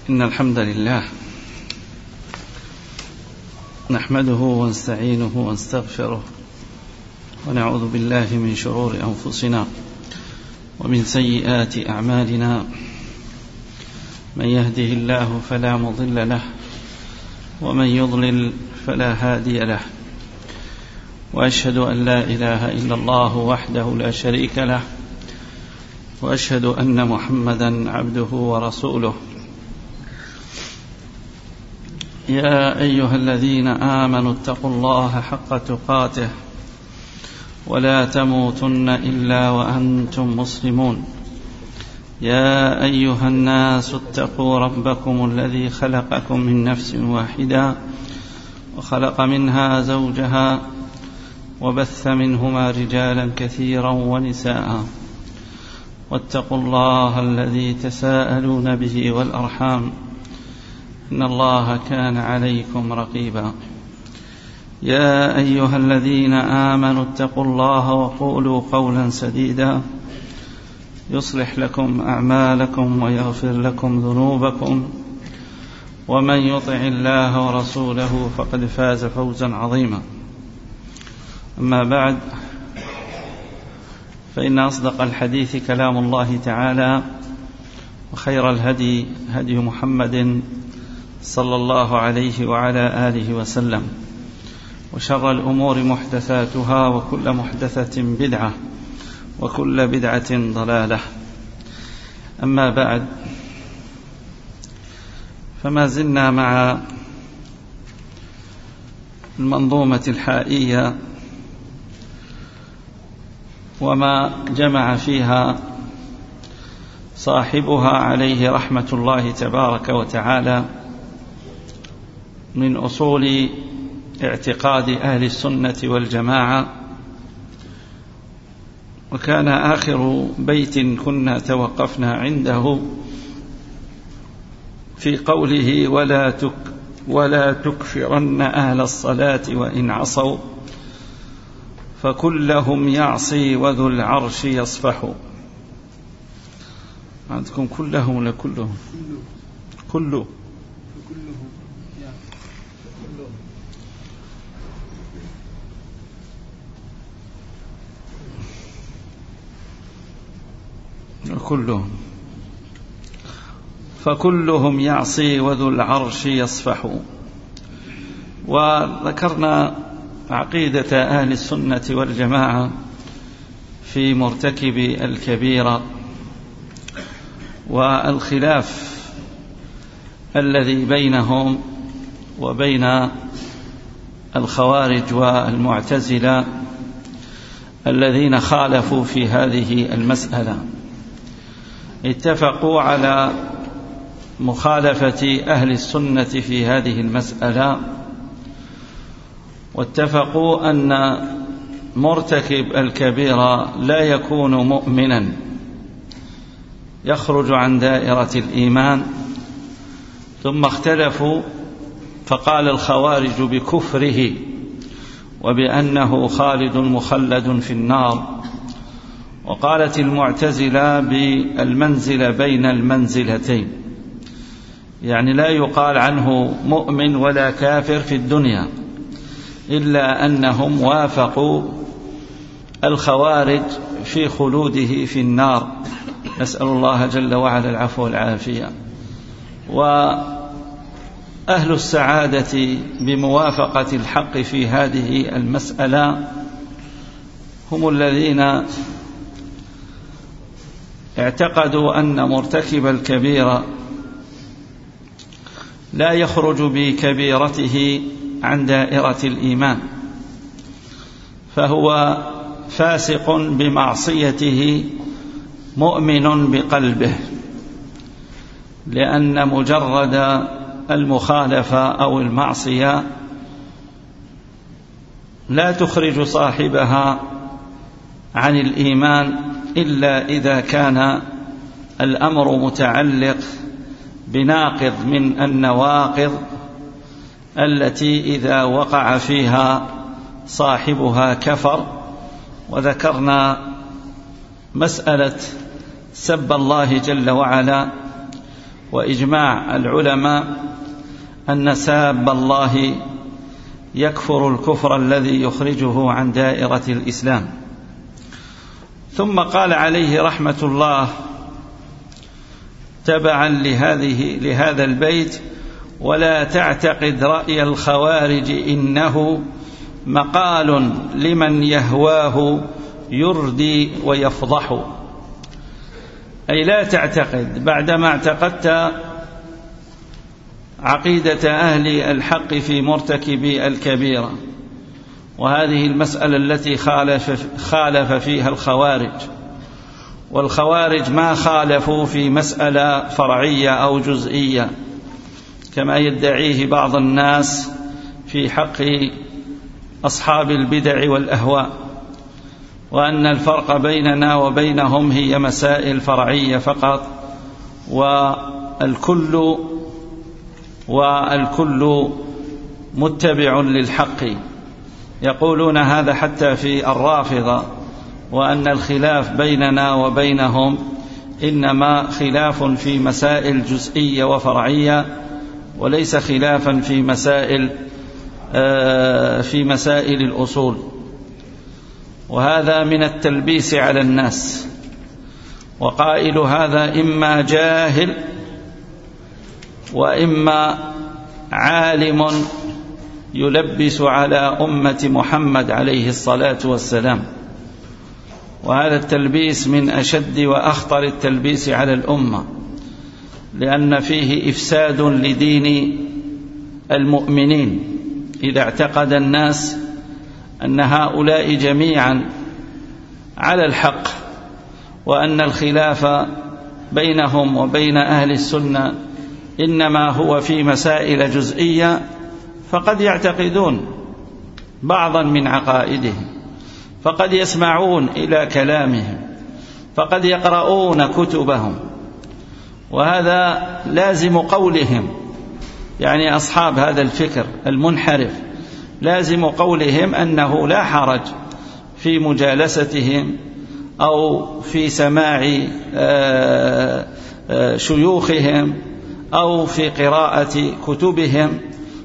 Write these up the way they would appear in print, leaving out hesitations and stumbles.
إن الحمد لله نحمده ونستعينه ونستغفره ونعوذ بالله من شرور أنفسنا ومن سيئات أعمالنا. من يهده الله فلا مضل له ومن يضلل فلا هادي له، وأشهد أن لا إله إلا الله وحده لا شريك له، وأشهد أن محمدا عبده ورسوله. يا أيها الذين آمنوا اتقوا الله حق تقاته ولا تموتن إلا وأنتم مسلمون. يا أيها الناس اتقوا ربكم الذي خلقكم من نفس واحدة وخلق منها زوجها وبث منهما رجالا كثيرا ونساء، واتقوا الله الذي تساءلون به والأرحام إن الله كان عليكم رقيبا. يا أيها الذين آمنوا اتقوا الله وقولوا قولا سديدا يصلح لكم أعمالكم ويغفر لكم ذنوبكم، ومن يطع الله ورسوله فقد فاز فوزا عظيما. أما بعد، فإن أصدق الحديث كلام الله تعالى، وخير الهدي هدي محمد صلى الله عليه وعلى آله وسلم، وشر الأمور محدثاتها، وكل محدثة بدعة، وكل بدعة ضلالة. أما بعد، فما زلنا مع المنظومة الحائية وما جمع فيها صاحبها عليه رحمة الله تبارك وتعالى من أصول اعتقاد أهل السنة والجماعة. وكان آخر بيت كنا توقفنا عنده في قوله: ولا تكفرن أهل الصلاة وإن عصوا فكلهم يعصي وذو العرش يصفح. عندكم كلهم ولا كلهم؟ كله. كلهم. فكلهم يعصي وذو العرش يصفح. وذكرنا عقيدة أهل السنة والجماعة في مرتكب الكبيرة، والخلاف الذي بينهم وبين الخوارج والمعتزلة الذين خالفوا في هذه المسألة. اتفقوا على مخالفة أهل السنة في هذه المسألة، واتفقوا أن مرتكب الكبيرة لا يكون مؤمنا، يخرج عن دائرة الإيمان. ثم اختلفوا، فقال الخوارج بكفره وبأنه خالد مخلد في النار، وقالت المعتزلة بالمنزلة بين المنزلتين، يعني لا يقال عنه مؤمن ولا كافر في الدنيا، إلا أنهم وافقوا الخوارج في خلوده في النار، نسأل الله جل وعلا العفو والعافية. وأهل السعادة بموافقة الحق في هذه المسألة هم الذين اعتقدوا أن مرتكب الكبيرة لا يخرج بكبيرته عن دائرة الإيمان، فهو فاسق بمعصيته مؤمن بقلبه، لأن مجرد المخالفة أو المعصية لا تخرج صاحبها عن الإيمان إلا إذا كان الأمر متعلق بناقض من النواقض التي إذا وقع فيها صاحبها كفر. وذكرنا مسألة سب الله جل وعلا وإجماع العلماء أن ساب الله يكفر الكفر الذي يخرجه عن دائرة الإسلام. ثم قال عليه رحمة الله تبعا لهذا البيت: ولا تعتقد رأي الخوارج إنه مقال لمن يهواه يردي ويفضح. أي لا تعتقد بعدما اعتقدت عقيدة أهل الحق في مرتكبي الكبيرة، وهذه المسألة التي خالف فيها الخوارج. والخوارج ما خالفوا في مسألة فرعية أو جزئية كما يدعيه بعض الناس في حق أصحاب البدع والأهواء، وأن الفرق بيننا وبينهم هي مسائل فرعية فقط، والكل متبع للحق. يقولون هذا حتى في الرافضة، وأن الخلاف بيننا وبينهم إنما خلاف في مسائل جزئية وفرعية، وليس خلافا في مسائل الأصول. وهذا من التلبيس على الناس، وقائل هذا إما جاهل وإما عالم يلبس على أمة محمد عليه الصلاة والسلام. وهذا التلبيس من أشد وأخطر التلبيس على الأمة، لأن فيه إفساد لدين المؤمنين إذا اعتقد الناس أن هؤلاء جميعا على الحق، وأن الخلاف بينهم وبين أهل السنة إنما هو في مسائل جزئية، فقد يعتقدون بعضا من عقائدهم، فقد يسمعون إلى كلامهم، فقد يقرؤون كتبهم، وهذا لازم قولهم، يعني أصحاب هذا الفكر المنحرف لازم قولهم أنه لا حرج في مجالستهم أو في سماع شيوخهم أو في قراءة كتبهم،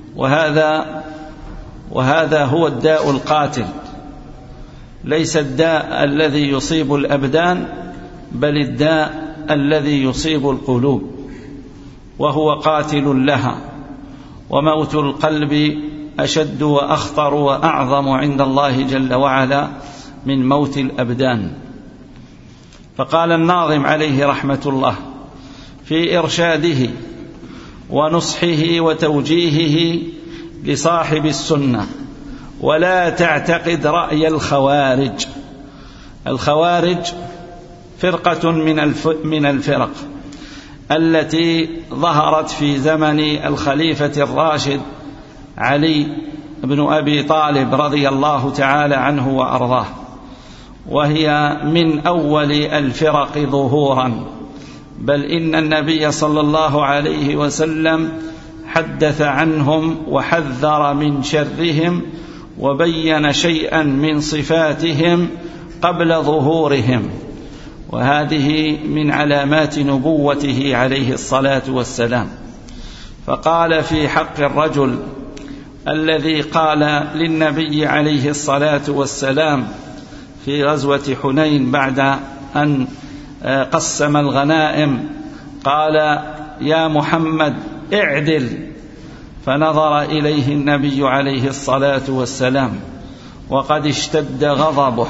وهذا هو الداء القاتل، ليس الداء الذي يصيب الأبدان، بل الداء الذي يصيب القلوب، وهو قاتل لها. وموت القلب أشد وأخطر وأعظم عند الله جل وعلا من موت الأبدان. فقال الناظم عليه رحمة الله في إرشاده ونصحه وتوجيهه لصاحب السنة: ولا تعتقد رأي الخوارج. الخوارج فرقة من الفرق التي ظهرت في زمن الخليفة الراشد علي بن أبي طالب رضي الله تعالى عنه وأرضاه، وهي من أول الفرق ظهورا، بل إن النبي صلى الله عليه وسلم حدث عنهم وحذر من شرهم، وبين شيئا من صفاتهم قبل ظهورهم، وهذه من علامات نبوته عليه الصلاة والسلام. فقال في حق الرجل الذي قال للنبي عليه الصلاة والسلام في غزوة حنين بعد أن قسم الغنائم، قال: يا محمد اعدل. فنظر إليه النبي عليه الصلاة والسلام وقد اشتد غضبه،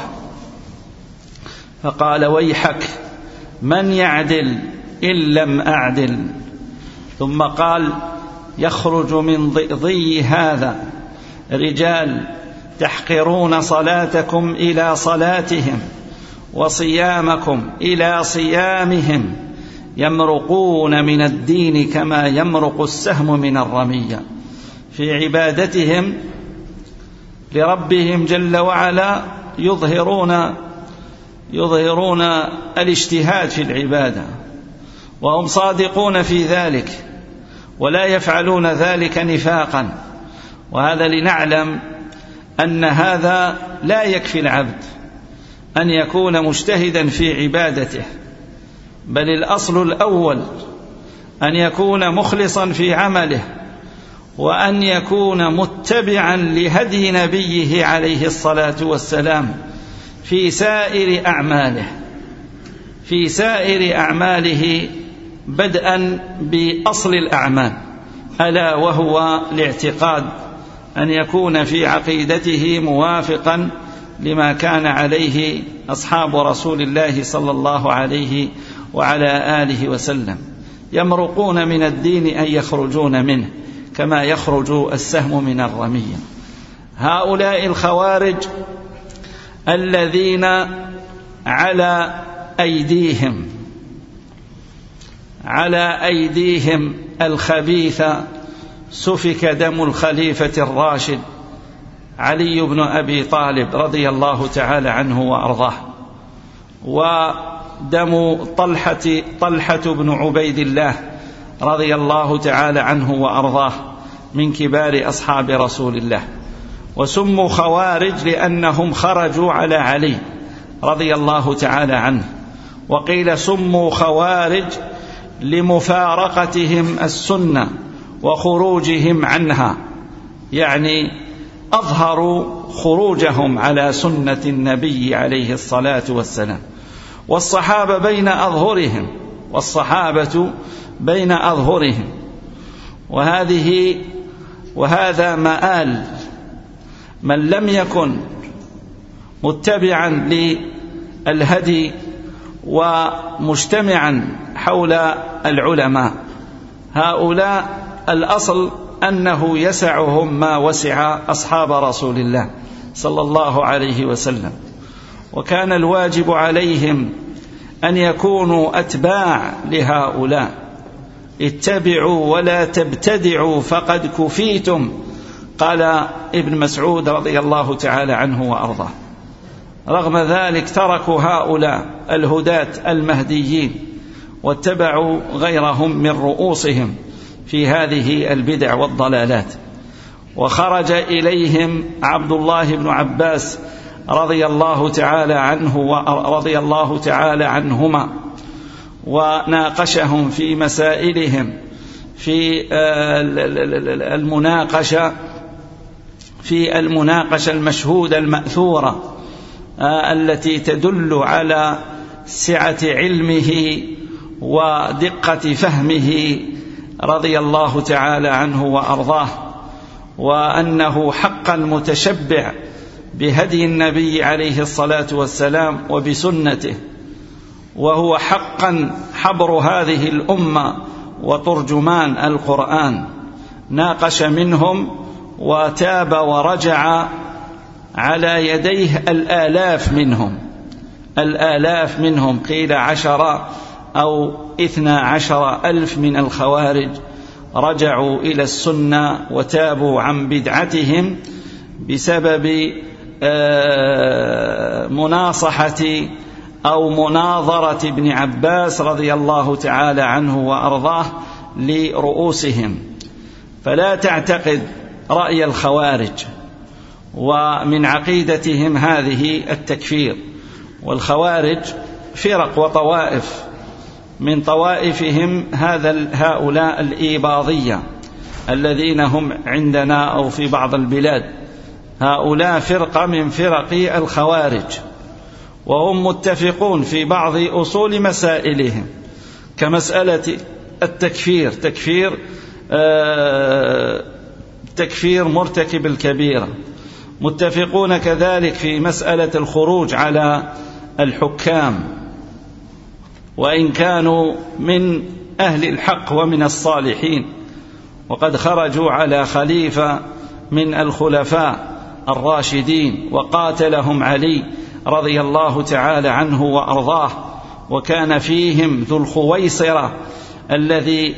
فقال: ويحك، من يعدل إن لم أعدل؟ ثم قال: يخرج من ضئضي هذا رجال تحقرون صلاتكم إلى صلاتهم وصيامكم إلى صيامهم، يمرقون من الدين كما يمرق السهم من الرمية. في عبادتهم لربهم جل وعلا يظهرون الاجتهاد في العبادة، وهم صادقون في ذلك، ولا يفعلون ذلك نفاقا. وهذا لنعلم أن هذا لا يكفي العبد أن يكون مجتهدا في عبادته، بل الأصل الأول أن يكون مخلصا في عمله، وأن يكون متبعا لهدي نبيه عليه الصلاة والسلام في سائر أعماله بدءا بأصل الأعمال، ألا وهو الاعتقاد، أن يكون في عقيدته موافقا لما كان عليه أصحاب رسول الله صلى الله عليه وعلى آله وسلم، يمرقون من الدين أن يخرجون منه كما يخرج السهم من الرمية. هؤلاء الخوارج الذين على أيديهم الخبيثة سفك دم الخليفة الراشد علي بن أبي طالب رضي الله تعالى عنه وأرضاه، ودم طلحة بن عبيد الله رضي الله تعالى عنه وأرضاه من كبار أصحاب رسول الله، وسموا خوارج لأنهم خرجوا على علي رضي الله تعالى عنه، وقيل سموا خوارج لمفارقتهم السنة وخروجهم عنها، يعني أظهروا خروجهم على سنة النبي عليه الصلاة والسلام. والصحابة بين أظهرهم، وهذا مآل من لم يكن متبعا للهدي ومجتمعا حول العلماء. هؤلاء الأصل أنه يسعهم ما وسع أصحاب رسول الله صلى الله عليه وسلم، وكان الواجب عليهم أن يكونوا أتباع لهؤلاء. اتبعوا ولا تبتدعوا فقد كفيتم، قال ابن مسعود رضي الله تعالى عنه وأرضاه. رغم ذلك تركوا هؤلاء الهداة المهديين واتبعوا غيرهم من رؤوسهم في هذه البدع والضلالات. وخرج إليهم عبد الله بن عباس رضي الله تعالى عنهما وناقشهم في مسائلهم في المناقشة المشهودة المأثورة التي تدل على سعة علمه ودقة فهمه رضي الله تعالى عنه وأرضاه، وأنه حقا متشبع بهدي النبي عليه الصلاة والسلام وبسنته، وهو حقا حبر هذه الأمة وترجمان القرآن. ناقش منهم وتاب ورجع على يديه الآلاف منهم، قيل 10 أو 12 ألف من الخوارج رجعوا إلى السنة وتابوا عن بدعتهم بسبب مناصحة أو مناظرة ابن عباس رضي الله تعالى عنه وأرضاه لرؤوسهم. فلا تعتقد رأي الخوارج، ومن عقيدتهم هذه التكفير. والخوارج فرق وطوائف، من طوائفهم هؤلاء الإيباضية الذين هم عندنا أو في بعض البلاد. هؤلاء فرقة من فرق الخوارج، وهم متفقون في بعض أصول مسائلهم كمسألة التكفير، تكفير مرتكب الكبيرة. متفقون كذلك في مسألة الخروج على الحكام، وإن كانوا من أهل الحق ومن الصالحين، وقد خرجوا على خليفة من الخلفاء الراشدين وقاتلهم علي رضي الله تعالى عنه وأرضاه، وكان فيهم ذو الخويصرة الذي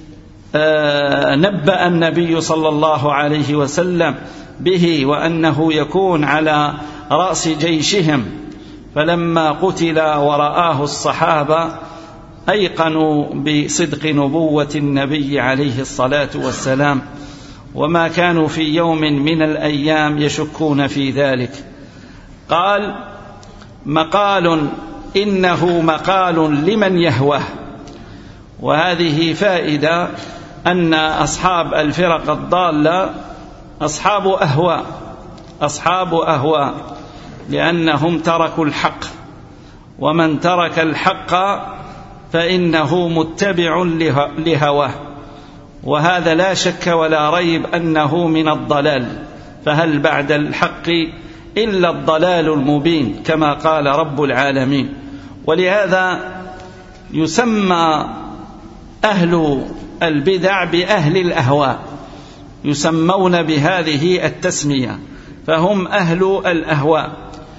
نبأ النبي صلى الله عليه وسلم به وأنه يكون على رأس جيشهم، فلما قتل ورآه الصحابة أيقنوا بصدق نبوة النبي عليه الصلاة والسلام، وما كانوا في يوم من الأيام يشكون في ذلك. قال: إنه مقال لمن يهوه، وهذه فائدة أن أصحاب الفرق الضالة أصحاب أهواء لأنهم تركوا الحق، ومن ترك الحق فإنه متبع لهواه، وهذا لا شك ولا ريب أنه من الضلال، فهل بعد الحق إلا الضلال المبين كما قال رب العالمين. ولهذا يسمى أهل البدع بأهل الأهواء، يسمون بهذه التسمية، فهم أهل الأهواء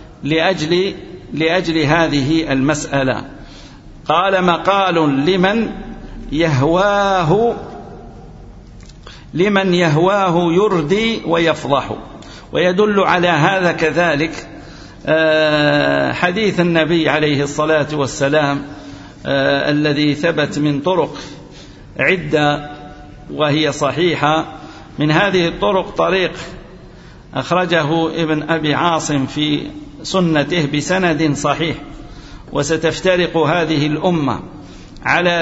لأجل هذه المسألة. قال مقال لمن يهواه يردي ويفضح. ويدل على هذا كذلك حديث النبي عليه الصلاة والسلام الذي ثبت من طرق عدة وهي صحيحة. من هذه الطرق طريق أخرجه ابن أبي عاصم في سنته بسند صحيح: وستفترق هذه الأمة على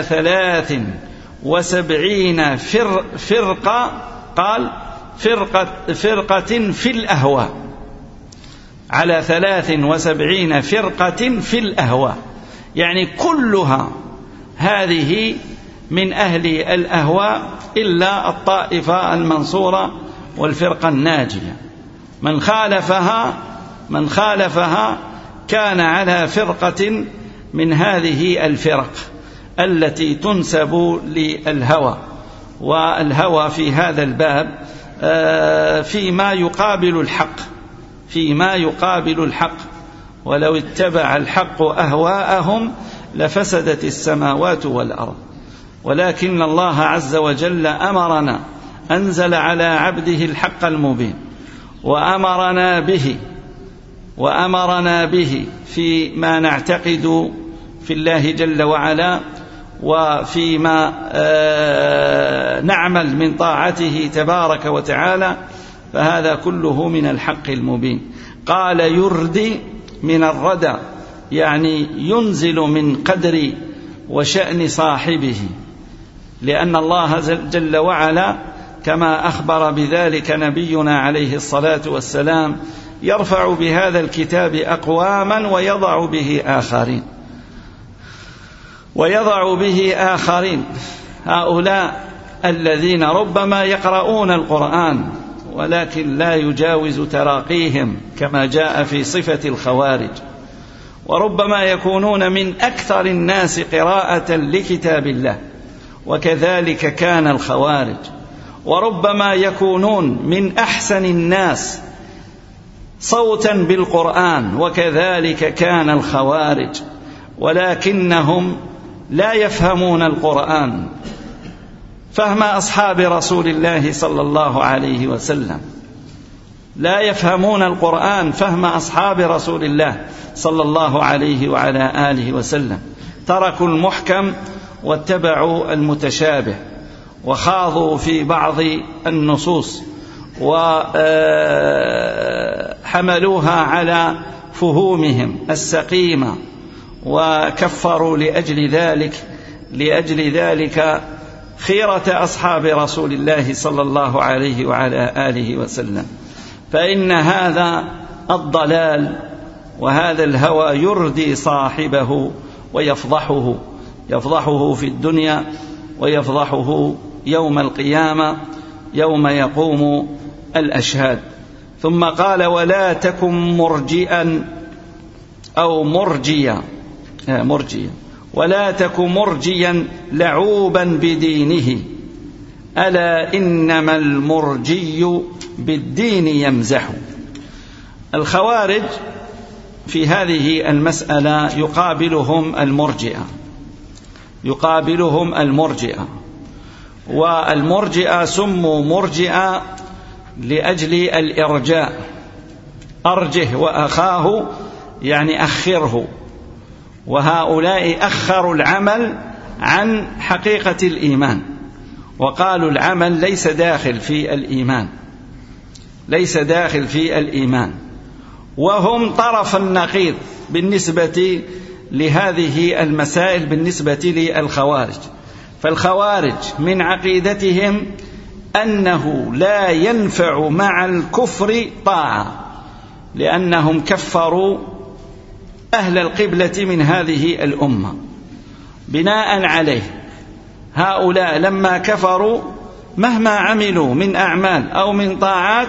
73 فرقة، قال فرقة في الأهواء، على 73 فرقة في الأهواء، يعني كلها هذه من أهل الأهواء إلا الطائفة المنصورة والفرقة الناجية. من خالفها كان على فرقة من هذه الفرق التي تنسب للهوى. والهوى في هذا الباب فيما يقابل الحق، ولو اتبع الحق أهواءهم لفسدت السماوات والأرض. ولكن الله عز وجل أمرنا، أنزل على عبده الحق المبين، وأمرنا به فيما نعتقد في الله جل وعلا، وفيما نعمل من طاعته تبارك وتعالى، فهذا كله من الحق المبين. قال يردي من الردى، يعني ينزل من قدر وشأن صاحبه، لأن الله جل وعلا كما أخبر بذلك نبينا عليه الصلاة والسلام يرفع بهذا الكتاب أقواما ويضع به آخرين. هؤلاء الذين ربما يقرؤون القرآن ولكن لا يجاوز تراقيهم كما جاء في صفة الخوارج، وربما يكونون من أكثر الناس قراءة لكتاب الله وكذلك كان الخوارج، وربما يكونون من أحسن الناس صوتا بالقرآن وكذلك كان الخوارج، ولكنهم لا يفهمون القرآن فهم أصحاب رسول الله صلى الله عليه وسلم، لا يفهمون القرآن فهم أصحاب رسول الله صلى الله عليه وعلى آله وسلم، تركوا المحكم واتبعوا المتشابه، وخاضوا في بعض النصوص وحملوها على فهومهم السقيمة، وكفروا لأجل ذلك خيرة أصحاب رسول الله صلى الله عليه وعلى آله وسلم. فإن هذا الضلال وهذا الهوى يردي صاحبه ويفضحه في الدنيا ويفضحه يوم القيامة يوم يقوم الأشهاد. ثم قال ولا تكن مرجئا أو مرجيا ولا تكن مرجيا لعوبا بدينه، ألا إنما المرجي بالدين يمزح. الخوارج في هذه المسألة يقابلهم المرجئة، والمرجئة سموا مرجئة لأجل الإرجاء، أرجه وأخاه يعني أخره، وهؤلاء أخروا العمل عن حقيقة الإيمان، وقالوا العمل ليس داخل في الإيمان، وهم طرف النقيض بالنسبة لهذه المسائل بالنسبة للخوارج. فالخوارج من عقيدتهم أنه لا ينفع مع الكفر طاعة، لأنهم كفروا أهل القبلة من هذه الأمة. بناء عليه هؤلاء لما كفروا مهما عملوا من أعمال أو من طاعات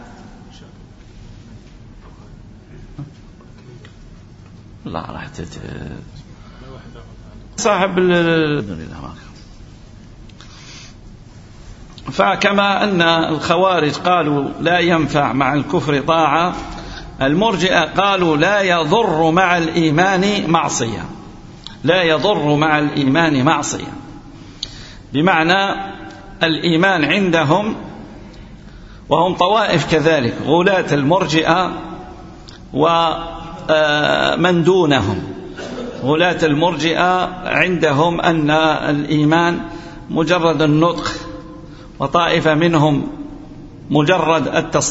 الله راح صاحب فكما أن الخوارج قالوا لا ينفع مع الكفر طاعة، المرجئة قالوا لا يضر مع الإيمان معصية، لا يضر مع الإيمان معصية، بمعنى الإيمان عندهم، وهم طوائف كذلك غلاة المرجئة ومن دونهم. غلاة المرجئة عندهم أن الإيمان مجرد النطق، وطائفة منهم مجرد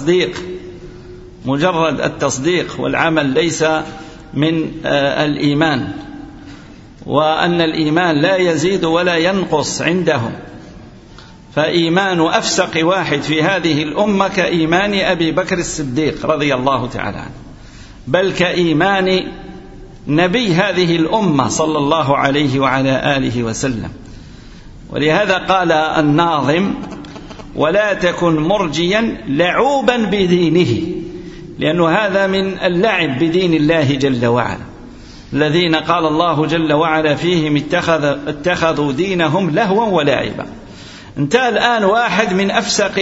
التصديق والعمل ليس من الإيمان، وأن الإيمان لا يزيد ولا ينقص عندهم. فإيمان أفسق واحد في هذه الأمة كإيمان أبي بكر الصديق رضي الله تعالى عنه، بل كإيمان نبي هذه الأمة صلى الله عليه وعلى آله وسلم. ولهذا قال الناظم: ولا تكن مرجيا لعوبا بدينه، لأنه هذا من اللعب بدين الله جل وعلا، الذين قال الله جل وعلا فيهم اتخذوا دينهم لهوا ولعبا. انت الآن واحد من أفسق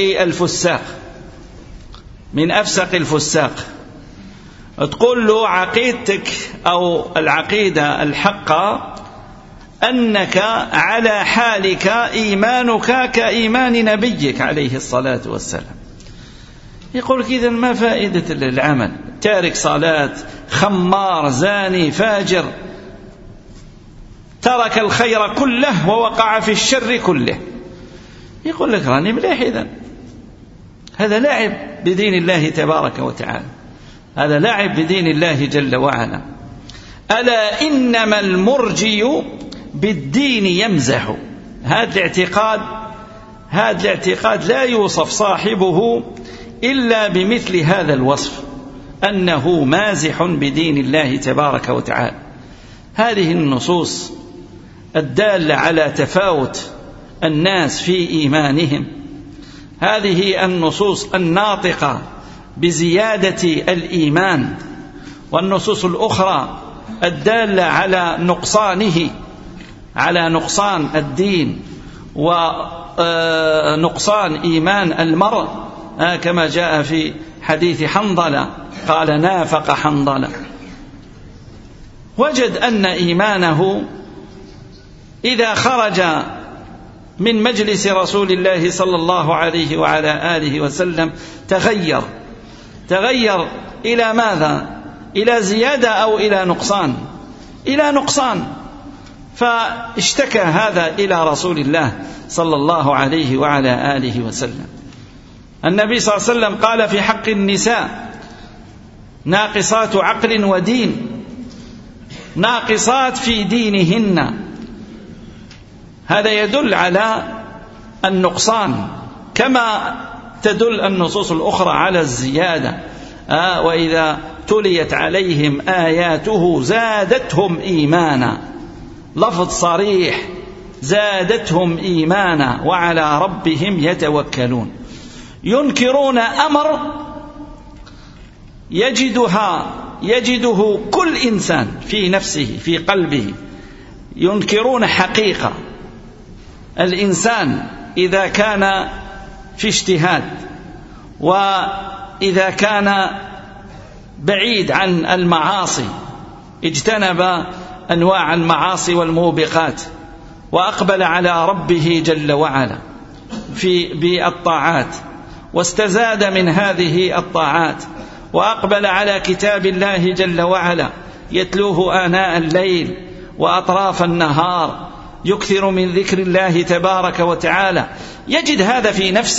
الفساق تقول له عقيدتك أو العقيدة الحقة أنك على حالك إيمانك كإيمان نبيك عليه الصلاة والسلام، يقول إذن ما فائدة العمل؟ تارك صلاة، خمار، زاني، فاجر، ترك الخير كله ووقع في الشر كله. يقول لك راني مليح. إذن هذا لعب بدين الله تبارك وتعالى، هذا لعب بدين الله جل وعلا. ألا إنما المرجي بالدين يمزح. هذا الاعتقاد لا يوصف صاحبه إلا بمثل هذا الوصف، أنه مازح بدين الله تبارك وتعالى. هذه النصوص الدالة على تفاوت الناس في إيمانهم، هذه النصوص الناطقة بزيادة الإيمان، والنصوص الأخرى الدالة على نقصانه، على نقصان الدين ونقصان إيمان المرء، كما جاء في حديث حنظلة قال: نافق حنظلة. وجد أن إيمانه إذا خرج من مجلس رسول الله صلى الله عليه وعلى آله وسلم تغير إلى ماذا؟ إلى زيادة أو إلى نقصان؟ إلى نقصان. فاشتكى هذا إلى رسول الله صلى الله عليه وعلى آله وسلم. النبي صلى الله عليه وسلم قال في حق النساء: ناقصات عقل ودين، ناقصات في دينهن. هذا يدل على النقصان، كما تدل النصوص الأخرى على الزيادة. وإذا تليت عليهم آياته زادتهم إيمانا، لفظ صريح: زادتهم إيمانا وعلى ربهم يتوكلون. ينكرون أمر يجده كل إنسان في نفسه في قلبه، ينكرون حقيقة. الإنسان إذا كان في اجتهاد، وإذا كان بعيد عن المعاصي، اجتنب أنواع المعاصي والموبقات، وأقبل على ربه جل وعلا بالطاعات، واستزاد من هذه الطاعات، وأقبل على كتاب الله جل وعلا يتلوه آناء الليل وأطراف النهار، يكثر من ذكر الله تبارك وتعالى، يجد هذا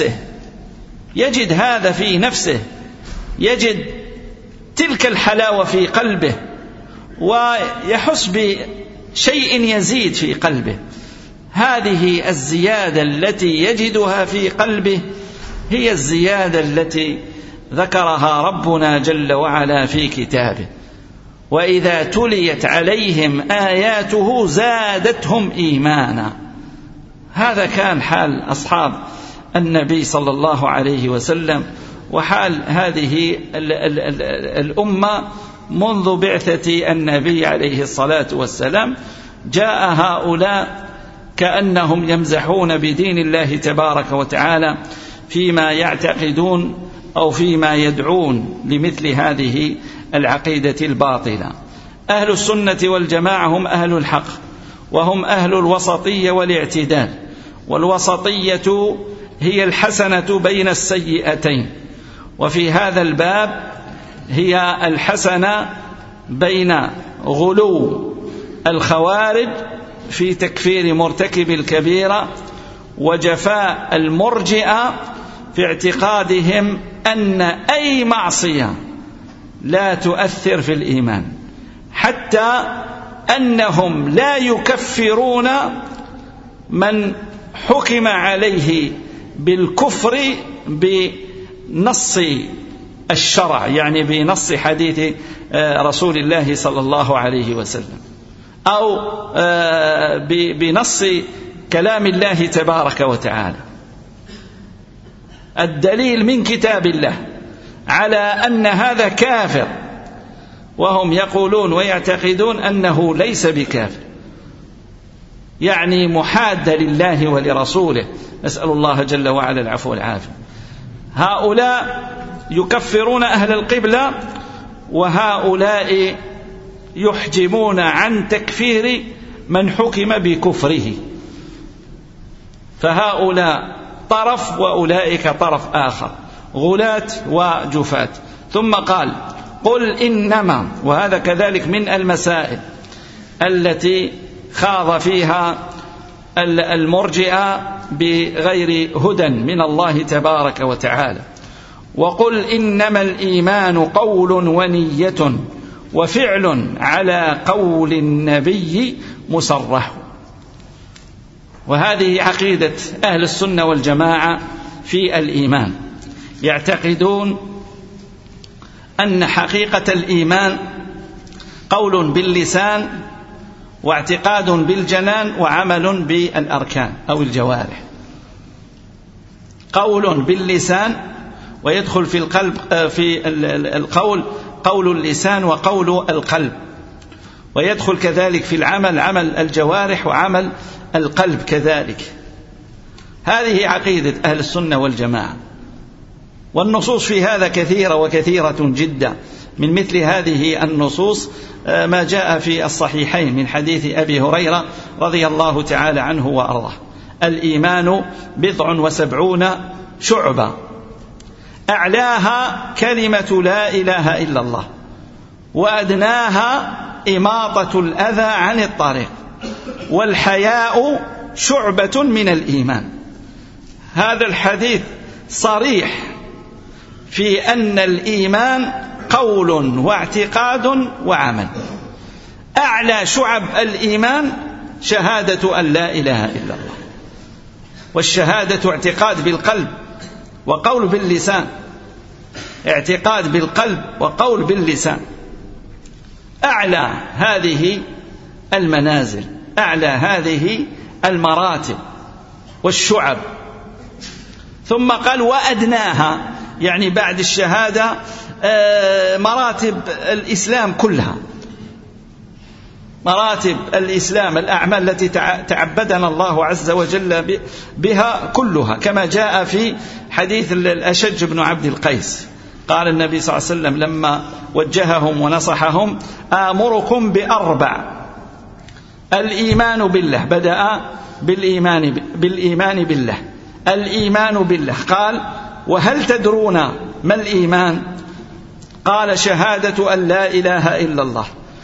في نفسه، يجد تلك الحلاوة في قلبه، ويحس بشيء يزيد في قلبه. هذه الزيادة التي يجدها في قلبه هي الزيادة التي ذكرها ربنا جل وعلا في كتابه: وإذا تليت عليهم آياته زادتهم إيمانا. هذا كان حال أصحاب النبي صلى الله عليه وسلم، وحال هذه الأمة منذ بعثة النبي عليه الصلاة والسلام. جاء هؤلاء كأنهم يمزحون بدين الله تبارك وتعالى فيما يعتقدون أو فيما يدعون لمثل هذه العقيدة الباطلة. أهل السنة والجماعة هم أهل الحق، وهم أهل الوسطية والاعتدال. والوسطية هي الحسنة بين السيئتين، وفي هذا الباب هي الحسنة بين غلو الخوارج في تكفير مرتكب الكبيرة وجفاء المرجئة في اعتقادهم أن أي معصية لا تؤثر في الإيمان، حتى أنهم لا يكفرون من حكم عليه بالكفر بنص الشرع، يعني بنص حديث رسول الله صلى الله عليه وسلم، أو بنص كلام الله تبارك وتعالى. الدليل من كتاب الله على أن هذا كافر، وهم يقولون ويعتقدون أنه ليس بكافر، يعني محاد لله ولرسوله، نسأل الله جل وعلا العفو والعافية. هؤلاء يكفرون أهل القبلة، وهؤلاء يحجمون عن تكفير من حكم بكفره. فهؤلاء طرف وأولئك طرف آخر، غلاة وجفاة. ثم قال: قل إنما، وهذا كذلك من المسائل التي خاض فيها المرجئة بغير هدى من الله تبارك وتعالى. وقل إنما الإيمان قول ونية وفعل على قول النبي مصرح. وهذه عقيدة أهل السنة والجماعة في الإيمان، يعتقدون أن حقيقة الإيمان قول باللسان واعتقاد بالجنان وعمل بالأركان أو الجوارح. قول باللسان، ويدخل في القلب في القول قول اللسان وقول القلب، ويدخل كذلك في العمل عمل الجوارح وعمل القلب كذلك. هذه عقيدة أهل السنة والجماعة، والنصوص في هذا كثيرة وكثيرة جدا. من مثل هذه النصوص ما جاء في الصحيحين من حديث أبي هريرة رضي الله تعالى عنه وأرضاه: الإيمان 79 شعبة، أعلاها كلمة لا إله إلا الله، وأدناها إماطة الأذى عن الطريق، والحياء شعبة من الإيمان. هذا الحديث صريح في أن الإيمان قول واعتقاد وعمل. أعلى شعب الإيمان شهادة أن لا إله إلا الله، والشهادة اعتقاد بالقلب وقول باللسان، اعتقاد بالقلب وقول باللسان. أعلى هذه المنازل، أعلى هذه المراتب والشعب. ثم قال: وأدناها، يعني بعد الشهادة مراتب الإسلام كلها، مراتب الإسلام، الأعمال التي تعبدنا الله عز وجل بها كلها، كما جاء في حديث الأشج بن عبد القيس. قال النبي صلى الله عليه وسلم لما وجههم ونصحهم: آمركم بأربع: الإيمان بالله، بدأ بالإيمان بالله، الإيمان بالله. قال: وهل تدرون ما الإيمان؟ قال: شهادة أن لا إله إلا الله،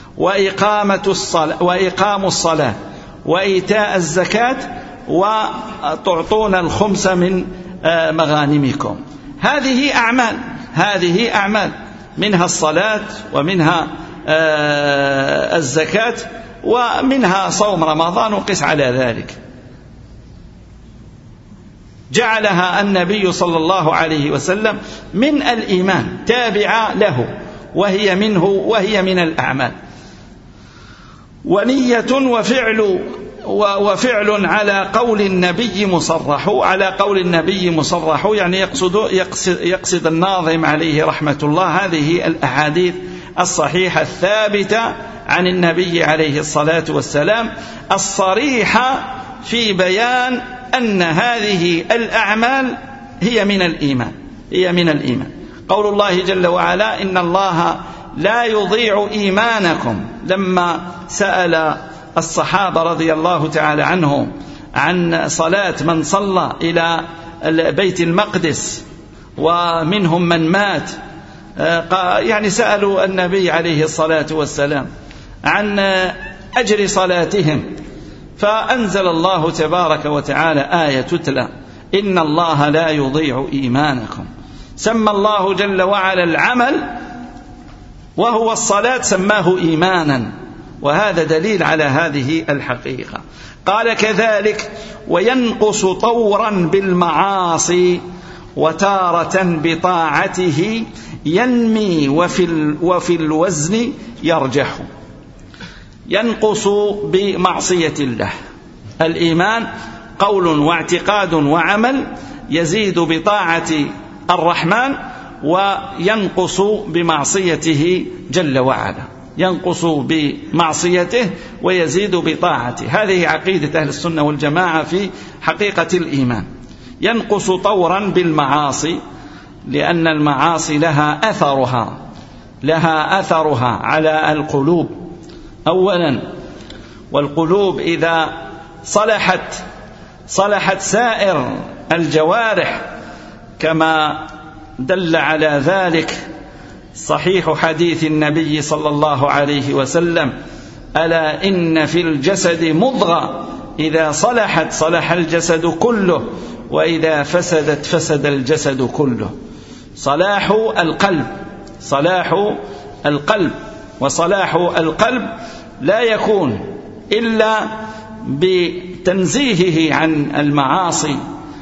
وإقام الصلاة، وإيتاء الزكاة، وتعطون الخمس من مغانمكم. هذه أعمال، هذه أعمال، منها الصلاة، ومنها الزكاة، ومنها صوم رمضان، وقس على ذلك. جعلها النبي صلى الله عليه وسلم من الإيمان، تابعة له، وهي منه، وهي من الأعمال. ونية وفعل على قول النبي مصرح. على قول النبي مصرح يعني يقصد الناظم عليه رحمة الله هذه الأحاديث الصحيحة الثابتة عن النبي عليه الصلاة والسلام الصريحة في بيان أن هذه الأعمال هي من الإيمان، هي من الإيمان. قول الله جل وعلا: إن الله لا يضيع إيمانكم، لما سأل الصحابة رضي الله تعالى عنهم عن صلاة من صلى إلى بيت المقدس ومنهم من مات، يعني سألوا النبي عليه الصلاة والسلام عن أجر صلاتهم، فأنزل الله تبارك وتعالى آية تتلى: إن الله لا يضيع إيمانكم. سمى الله جل وعلا العمل وهو الصلاة سماه إيمانا، وهذا دليل على هذه الحقيقة. قال: كذلك وينقص طورا بالمعاصي وتارة بطاعته ينمي وفي الوزن يرجح. ينقص بمعصية الله. الإيمان قول واعتقاد وعمل، يزيد بطاعة الرحمن وينقص بمعصيته جل وعلا، ينقص بمعصيته ويزيد بطاعته. هذه عقيدة أهل السنة والجماعة في حقيقة الإيمان. ينقص طورا بالمعاصي لأن المعاصي لها أثرها على القلوب أولا، والقلوب إذا صلحت سائر الجوارح، كما دل على ذلك صحيح حديث النبي صلى الله عليه وسلم: ألا إن في الجسد مضغة إذا صلحت صلح الجسد كله وإذا فسدت فسد الجسد كله. صلاح القلب وصلاح القلب لا يكون إلا بتنزيهه عن المعاصي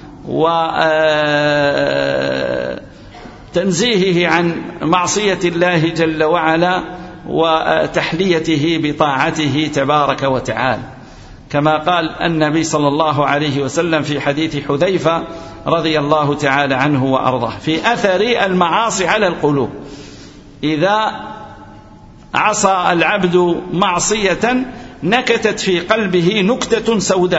وتنزيهه عن معصية الله جل وعلا وتحليته بطاعته تبارك وتعالى، كما قال النبي صلى الله عليه وسلم في حديث حذيفة رضي الله تعالى عنه وأرضاه في أثر المعاصي على القلوب: إذا عصى العبد معصية نكتت في قلبه نكتة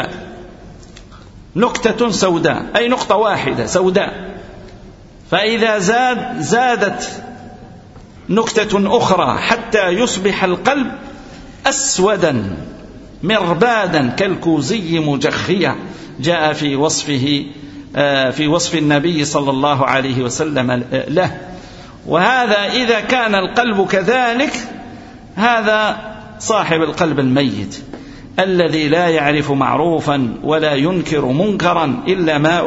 سوداء، أي نقطة واحدة سوداء، فإذا زادت نكتة أخرى حتى يصبح القلب أسودا مربادا كالكوزي مجخيا، جاء في وصف النبي صلى الله عليه وسلم له. وهذا إذا كان القلب كذلك، هذا صاحب القلب الميت الذي لا يعرف معروفا ولا ينكر منكرا إلا ما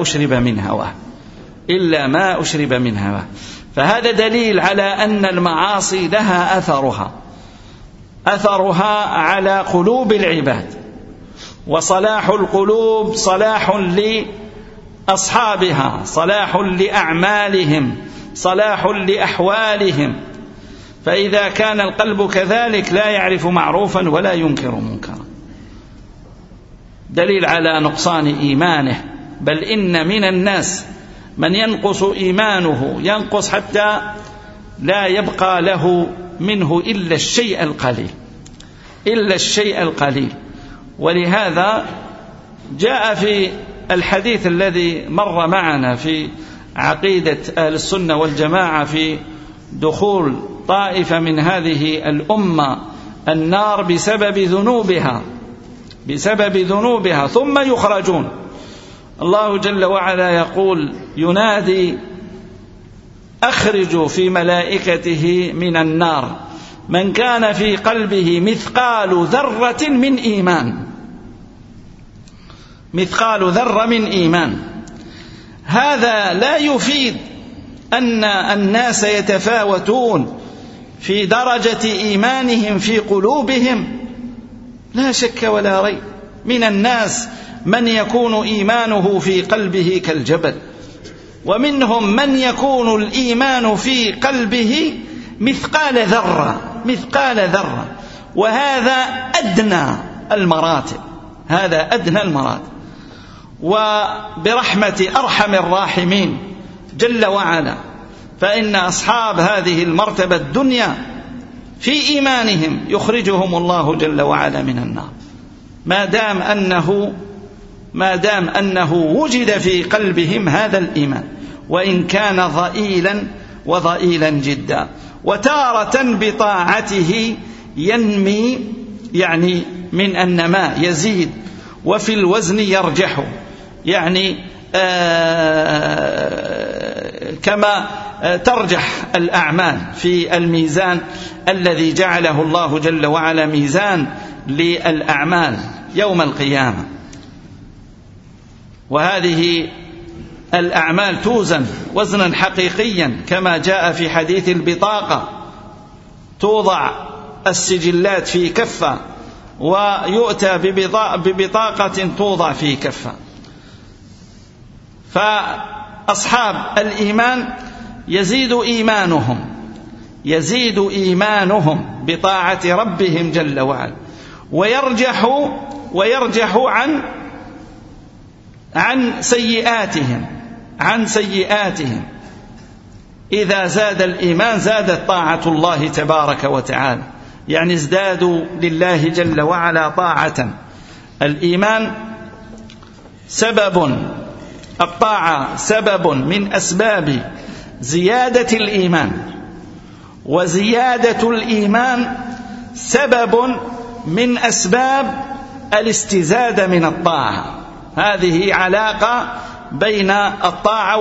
أشرب من هواه. فهذا دليل على أن المعاصي لها أثرها على قلوب العباد، وصلاح القلوب صلاح لأصحابها، صلاح لأعمالهم، صلاح لأحوالهم. فإذا كان القلب كذلك لا يعرف معروفا ولا ينكر منكرا، دليل على نقصان إيمانه. بل إن من الناس من ينقص إيمانه، ينقص حتى لا يبقى له منه إلا الشيء القليل. ولهذا جاء في الحديث الذي مر معنا في عقيدة أهل السنة والجماعة في دخول طائفة من هذه الأمة النار بسبب ذنوبها ثم يخرجون. الله جل وعلا يقول: ينادي: أخرجوا في ملائكته من النار من كان في قلبه مثقال ذرة من إيمان. هذا لا يفيد أن الناس يتفاوتون في درجة إيمانهم في قلوبهم، لا شك ولا ريب. من الناس من يكون إيمانه في قلبه كالجبل، ومنهم من يكون الإيمان في قلبه مثقال ذرة، وهذا أدنى المراتب، وبرحمة أرحم الراحمين جل وعلا فإن أصحاب هذه المرتبة الدنيا في إيمانهم يخرجهم الله جل وعلا من النار ما دام أنه وجد في قلبهم هذا الإيمان، وإن كان ضئيلا جدا. وتارة بطاعته ينمي، يعني من النماء يزيد، وفي الوزن يرجح، يعني كما ترجح الأعمال في الميزان الذي جعله الله جل وعلا ميزان للأعمال يوم القيامة. وهذه الأعمال توزن وزنا حقيقيا كما جاء في حديث البطاقة، توضع السجلات في كفة ويؤتى ببطاقة توضع في كفة. فأصحاب الإيمان يزيد إيمانهم بطاعة ربهم جل وعلا، ويرجح عن سيئاتهم. إذا زاد الإيمان زادت طاعة الله تبارك وتعالى، يعني ازدادوا لله جل وعلا طاعة. الإيمان الطاعة سبب من أسباب زيادة الإيمان، وزيادة الإيمان سبب من أسباب الاستزادة من الطاعة. هذه علاقة بين الطاعة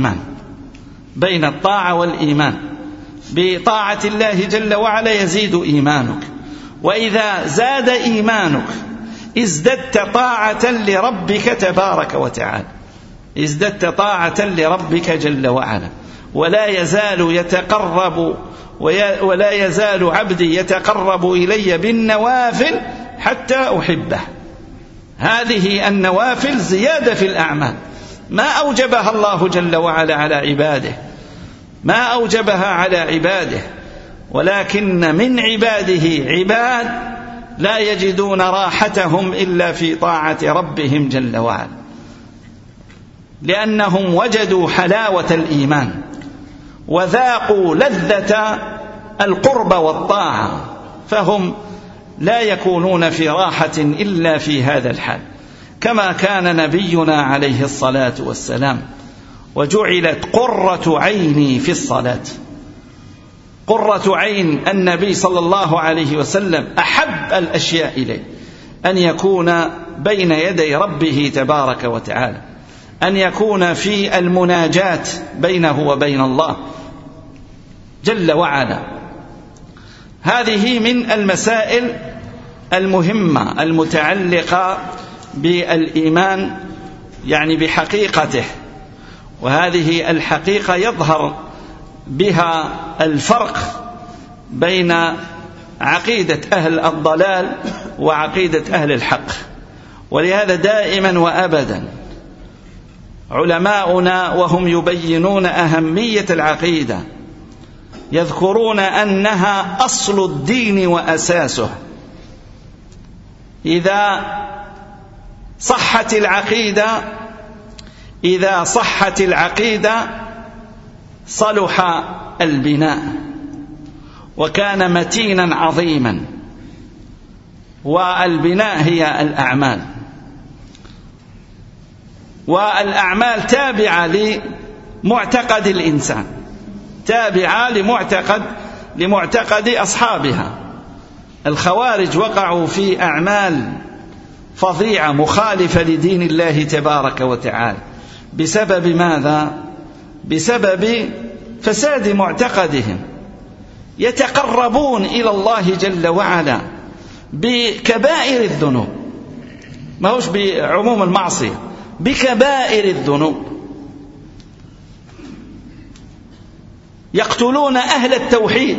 والإيمان. بطاعة الله جل وعلا يزيد إيمانك، وإذا زاد إيمانك ازددت طاعة لربك تبارك وتعالى، ازددت طاعة لربك جل وعلا. ولا يزال عبدي يتقرب إلي بالنوافل حتى أحبه. هذه النوافل زيادة في الأعمال، ما أوجبها الله جل وعلا على عباده، ولكن من عباده عباد لا يجدون راحتهم إلا في طاعة ربهم جل وعلا، لأنهم وجدوا حلاوة الإيمان وذاقوا لذة القرب والطاعة، فهم لا يكونون في راحة إلا في هذا الحال، كما كان نبينا عليه الصلاة والسلام. وجعلت قرة عيني في الصلاة. قرة عين النبي صلى الله عليه وسلم أحب الأشياء إليه أن يكون بين يدي ربه تبارك وتعالى، أن يكون في المناجاة بينه وبين الله جل وعلا. هذه من المسائل المهمة المتعلقة بالإيمان، يعني بحقيقته. وهذه الحقيقة يظهر بها الفرق بين عقيدة أهل الضلال وعقيدة أهل الحق. ولهذا دائما وأبدا علماؤنا وهم يبينون أهمية العقيدة يذكرون أنها أصل الدين وأساسه. إذا صحت العقيدة صلح البناء وكان متينا عظيما. والبناء هي الأعمال، والأعمال تابعة لمعتقد الإنسان، تابعة لمعتقد أصحابها. الخوارج وقعوا في أعمال فظيعة مخالفة لدين الله تبارك وتعالى بسبب ماذا؟ بسبب فساد معتقدهم. يتقربون إلى الله جل وعلا بكبائر الذنوب، ما هوش بعموم المعصية، بكبائر الذنوب. يقتلون أهل التوحيد،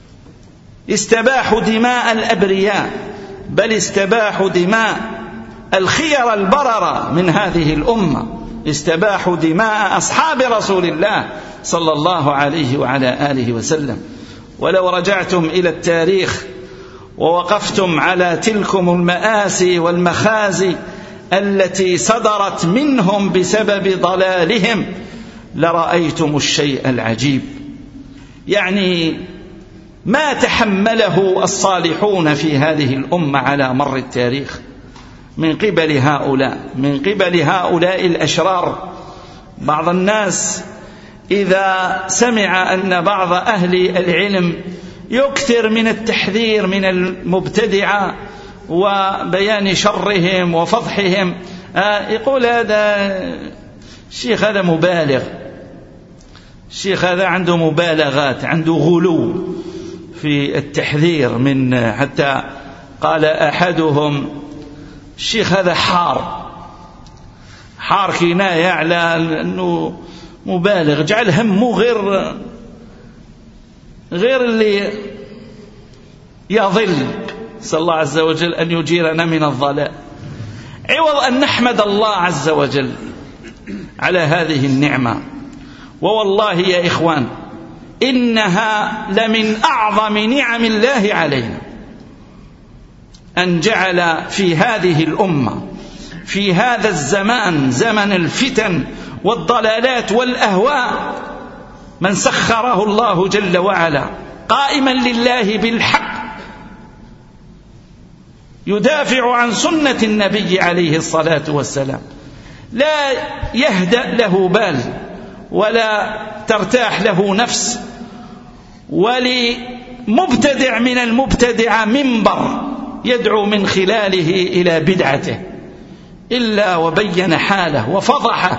استباحوا دماء الأبرياء، بل استباحوا دماء الخير البررة من هذه الأمة استباحوا دماء أصحاب رسول الله صلى الله عليه وعلى آله وسلم. ولو رجعتم إلى التاريخ ووقفتم على تلكم المآسي والمخازي التي صدرت منهم بسبب ضلالهم لرأيتم الشيء العجيب. يعني ما تحمله الصالحون في هذه الأمة على مر التاريخ من قبل هؤلاء الأشرار. بعض الناس إذا سمع أن بعض أهل العلم يكثر من التحذير من المبتدعة وبيان شرهم وفضحهم يقول هذا الشيخ هذا مبالغ، الشيخ هذا عنده مبالغات، عنده غلو في التحذير من، حتى قال أحدهم الشيخ هذا حار كناية على أنه مبالغ، جعل همه غير اللي يضل. صلى الله عز وجل أن يجيرنا من الضلال، عوض أن نحمد الله عز وجل على هذه النعمة. ووالله يا إخوان إنها لمن أعظم نعم الله علينا أن جعل في هذه الأمة في هذا الزمان، زمن الفتن والضلالات والأهواء، من سخره الله جل وعلا قائما لله بالحق يدافع عن سنة النبي عليه الصلاة والسلام، لا يهدأ له بال ولا ترتاح له نفس، ولمبتدع من المبتدع منبر يدعو من خلاله إلى بدعته إلا وبين حاله وفضحه.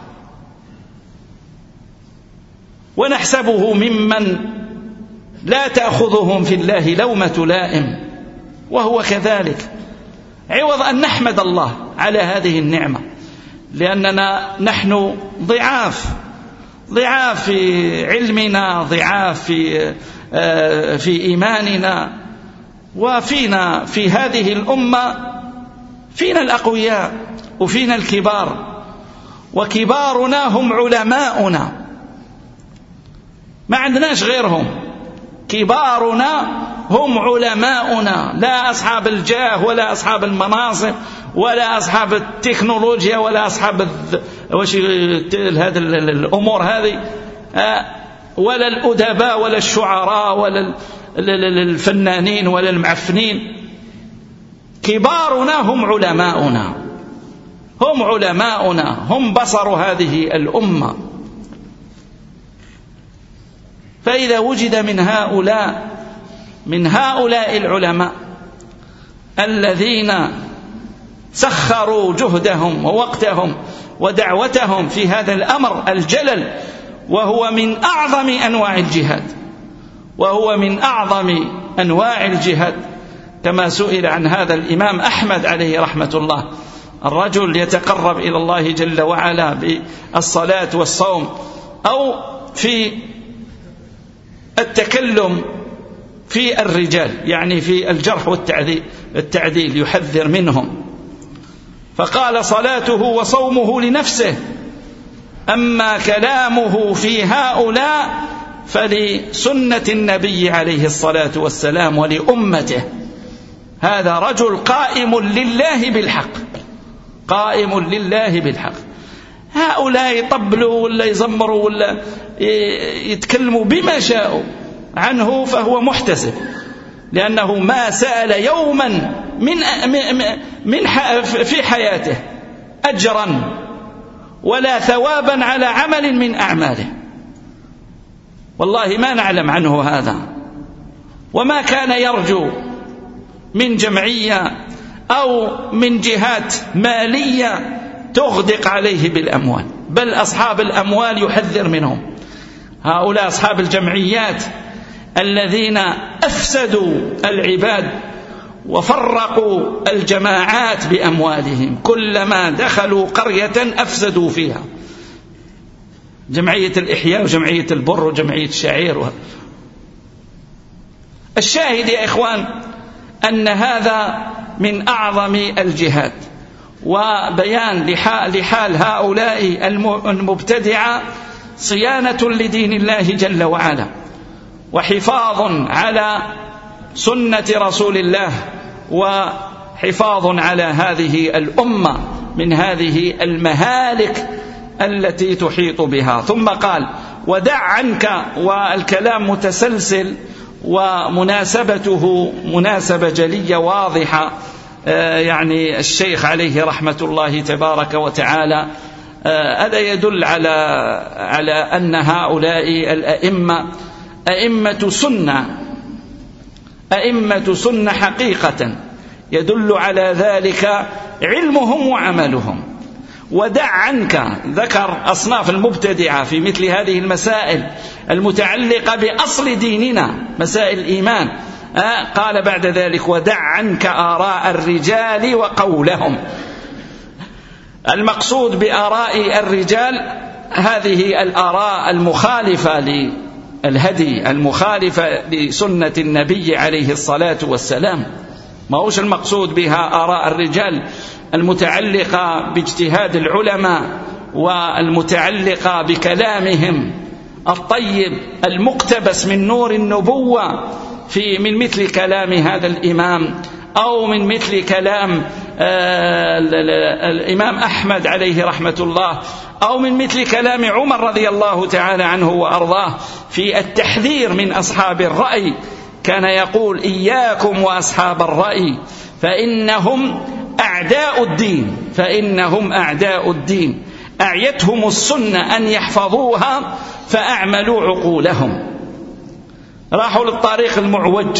ونحسبه ممن لا تأخذهم في الله لومة لائم، وهو كذلك، عوض أن نحمد الله على هذه النعمة، لأننا نحن ضعاف في علمنا، ضعاف في إيماننا، وفينا في هذه الأمة فينا الأقوياء وفينا الكبار، وكبارنا هم علماؤنا، ما عندناش غيرهم، كبارنا هم علماؤنا، لا أصحاب الجاه ولا أصحاب المناصب ولا أصحاب التكنولوجيا ولا أصحاب هذه الأمور هذه، ولا الأدباء ولا الشعراء ولا الفنانين ولا المعفنين. كبارنا هم علماؤنا، هم بصر هذه الأمة. فإذا وجد من هؤلاء العلماء الذين سخروا جهدهم ووقتهم ودعوتهم في هذا الأمر الجلل، وهو من أعظم أنواع الجهاد، كما سئل عن هذا الإمام أحمد عليه رحمة الله، الرجل يتقرب إلى الله جل وعلا بالصلاة والصوم أو في التكلم في الرجال، يعني في الجرح والتعديل يحذر منهم، فقال صلاته وصومه لنفسه، أما كلامه في هؤلاء فلسنة النبي عليه الصلاة والسلام ولأمته. هذا رجل قائم لله بالحق. هؤلاء يطبلوا ولا يزمروا ولا يتكلموا بما شاءوا عنه فهو محتسب، لأنه ما سأل يوما في حياته أجرا ولا ثوابا على عمل من أعماله، والله ما نعلم عنه هذا. وما كان يرجو من جمعية أو من جهات مالية تغدق عليه بالأموال، بل أصحاب الأموال يحذر منهم. هؤلاء أصحاب الجمعيات الذين أفسدوا العباد وفرقوا الجماعات بأموالهم، كلما دخلوا قرية أفسدوا فيها، جمعية الإحياء وجمعية البر وجمعية الشعير. الشاهد يا إخوان أن هذا من أعظم الجهاد، وبيان لحال هؤلاء المبتدعة صيانة لدين الله جل وعلا، وحفاظ على سنة رسول الله، وحفاظ على هذه الأمة من هذه المهالك التي تحيط بها. ثم قال: ودع عنك، والكلام متسلسل ومناسبته مناسبة جلية واضحة. يعني الشيخ عليه رحمة الله تبارك وتعالى هذا يدل على أن هؤلاء الأئمة أئمة سنة حقيقة، يدل على ذلك علمهم وعملهم. ودع عنك، ذكر أصناف المبتدعة في مثل هذه المسائل المتعلقة بأصل ديننا، مسائل الإيمان. قال بعد ذلك: ودع عنك آراء الرجال وقولهم. المقصود بآراء الرجال هذه الآراء المخالفة للهدي، المخالفة لسنة النبي عليه الصلاة والسلام. ما هوش المقصود بها آراء الرجال المتعلقة باجتهاد العلماء والمتعلقة بكلامهم الطيب المقتبس من نور النبوة من مثل كلام هذا الإمام، أو من مثل كلام الإمام أحمد عليه رحمة الله، أو من مثل كلام عمر رضي الله تعالى عنه وأرضاه في التحذير من أصحاب الرأي. كان يقول: إياكم وأصحاب الرأي فإنهم أعداء الدين، أعيتهم السنة أن يحفظوها فأعملوا عقولهم. راحوا للطريق المعوج،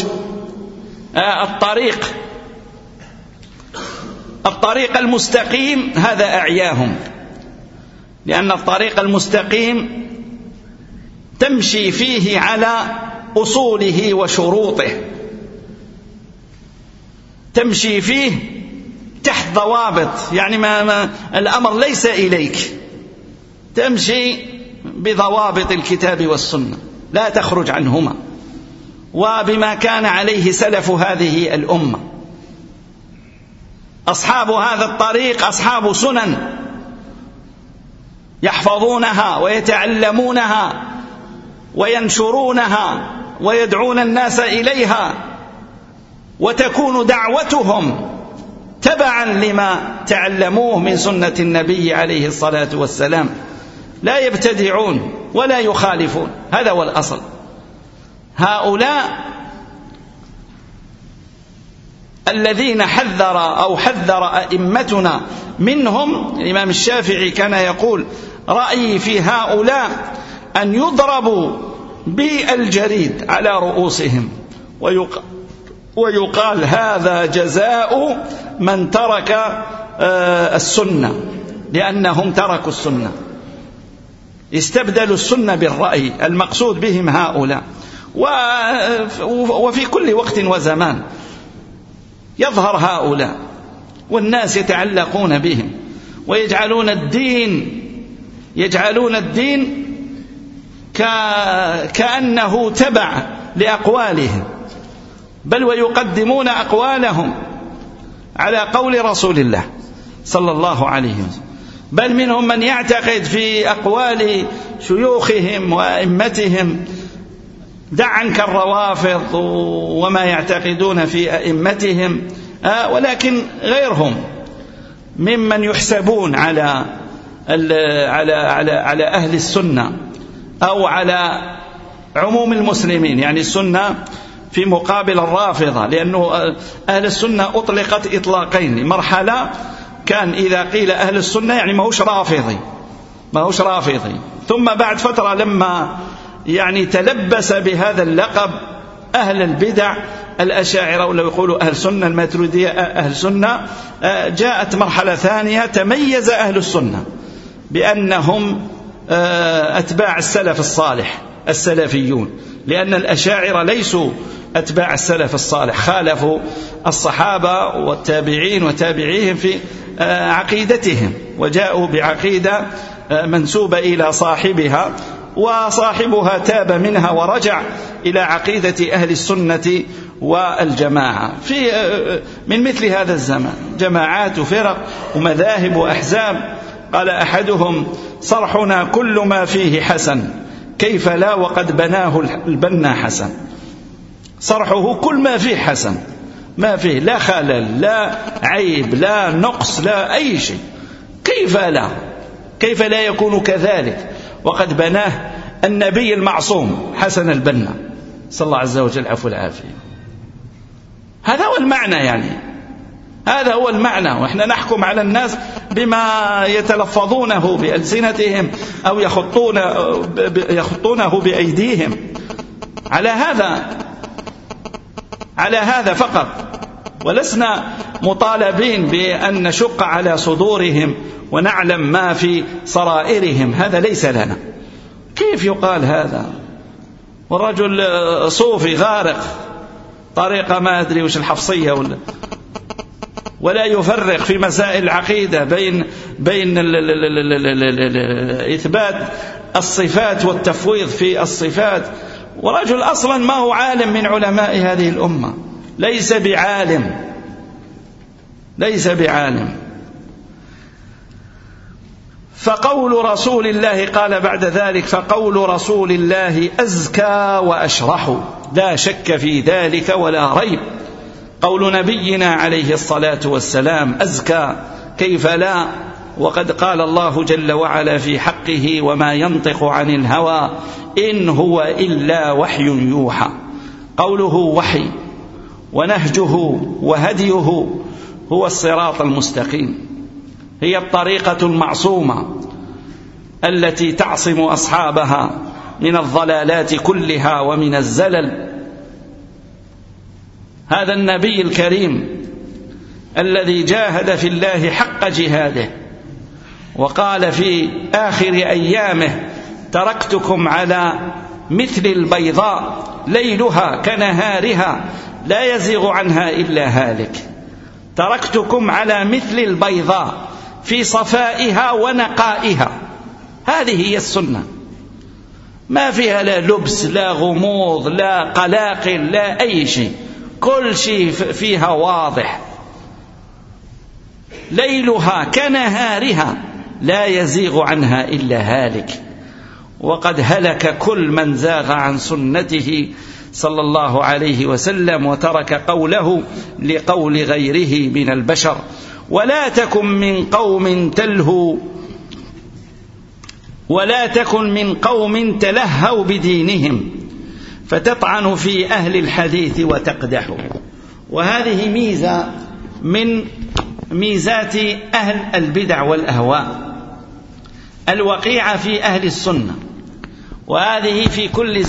الطريق المستقيم، هذا أعياهم، لأن الطريق المستقيم تمشي فيه على أصوله وشروطه، تمشي فيه تحت ضوابط، يعني ما الأمر ليس إليك، تمشي بضوابط الكتاب والسنة، لا تخرج عنهما، وبما كان عليه سلف هذه الأمة. أصحاب هذا الطريق أصحاب سنن يحفظونها ويتعلمونها وينشرونها ويدعون الناس إليها، وتكون دعوتهم تبعا لما تعلموه من سنة النبي عليه الصلاة والسلام، لا يبتدعون ولا يخالفون. هذا هو الأصل. هؤلاء الذين حذر أئمتنا منهم، الإمام الشافعي كان يقول: رأيي في هؤلاء أن يضربوا بالجريد على رؤوسهم ويقال هذا جزاء من ترك السنة، لأنهم تركوا السنة، استبدلوا السنة بالرأي. المقصود بهم هؤلاء. وفي كل وقت وزمان يظهر هؤلاء، والناس يتعلقون بهم ويجعلون الدين كأنه تبع لأقوالهم، بل ويقدمون أقوالهم على قول رسول الله صلى الله عليه وسلم. بل منهم من يعتقد في أقوال شيوخهم وأئمتهم. دع عنك الروافض وما يعتقدون في أئمتهم، ولكن غيرهم ممن يحسبون على أهل السنة أو على عموم المسلمين، يعني السنة في مقابل الرافضة، لأنه أهل السنة أطلقت إطلاقين. مرحلة كان إذا قيل أهل السنة يعني ما هوش رافضي، ثم بعد فترة لما يعني تلبس بهذا اللقب أهل البدع، الأشاعرة ولا يقولوا أهل السنة، الماتريدية أهل السنة، جاءت مرحلة ثانية تميز أهل السنة بأنهم أتباع السلف الصالح السلفيون، لأن الأشاعرة ليسوا أتباع السلف الصالح، خالفوا الصحابة والتابعين وتابعيهم في عقيدتهم، وجاءوا بعقيدة منسوبة إلى صاحبها، وصاحبها تاب منها ورجع إلى عقيدة أهل السنة والجماعة من مثل هذا الزمان، جماعات وفرق ومذاهب وأحزاب. قال أحدهم: صرحنا كل ما فيه حسن، كيف لا وقد بناه البنا حسن. صرحه كل ما فيه حسن، ما فيه لا خلل لا عيب لا نقص لا أي شيء، كيف لا يكون كذلك وقد بناه النبي المعصوم حسن البنا صلى الله عز وجل العفو والعافية. هذا هو المعنى، هذا هو المعنى. وإحنا نحكم على الناس بما يتلفظونه بألسنتهم أو يخطونه بأيديهم، على هذا فقط، ولسنا مطالبين بأن نشق على صدورهم ونعلم ما في سرائرهم، هذا ليس لنا. كيف يقال هذا والرجل صوفي غارق طريقة ما أدري وش الحفصية ولا يفرق في مسائل العقيدة بين إثبات الصفات والتفويض في الصفات، ورجل أصلا ما هو عالم من علماء هذه الأمة، ليس بعالم. فقول رسول الله، قال بعد ذلك: فقول رسول الله أزكى وأشرح، لا شك في ذلك ولا ريب. قول نبينا عليه الصلاة والسلام أزكى، كيف لا وقد قال الله جل وعلا في حقه: وما ينطق عن الهوى إن هو إلا وحي يوحى. قوله وحي، ونهجه وهديه هو الصراط المستقيم، هي الطريقة المعصومة التي تعصم أصحابها من الضلالات كلها ومن الزلل. هذا النبي الكريم الذي جاهد في الله حق جهاده، وقال في آخر أيامه: تركتكم على مثل البيضاء ليلها كنهارها لا يزيغ عنها إلا هالك. تركتكم على مثل البيضاء في صفائها ونقائها، هذه هي السنة، ما فيها لا لبس لا غموض لا قلاقل لا أي شيء، كل شيء فيها واضح. ليلها كنهارها لا يزيغ عنها إلا هالك. وقد هلك كل من زاغ عن سنته صلى الله عليه وسلم وترك قوله لقول غيره من البشر. ولا تكن من قوم تلهوا بدينهم فتطعن في أهل الحديث وتقدح. وهذه ميزة من ميزات أهل البدع والأهواء الوقيعة في أهل السنة، وهذه في كل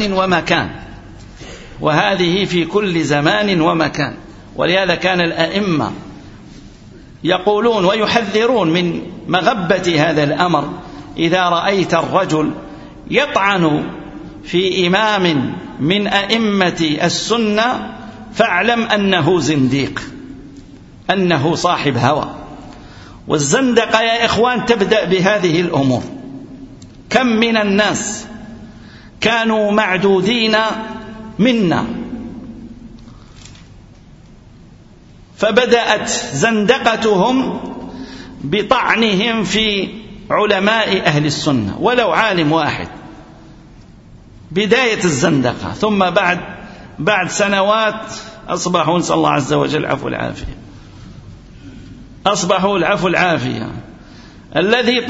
زمان ومكان. ولهذا كان الأئمة يقولون ويحذرون من مغبة هذا الأمر: إذا رأيت الرجل يطعن في إمام من أئمة السنة فاعلم أنه زنديق، أنه صاحب هوى. والزندقة يا إخوان تبدأ بهذه الأمور. كم من الناس كانوا معدودين منا، فبدأت زندقتهم بطعنهم في علماء أهل السنة ولو عالم واحد، بداية الزندقة. ثم بعد سنوات أصبحوا، نسأل الله عز وجل العفو والعافية، أصبحوا العفو والعافية. الذي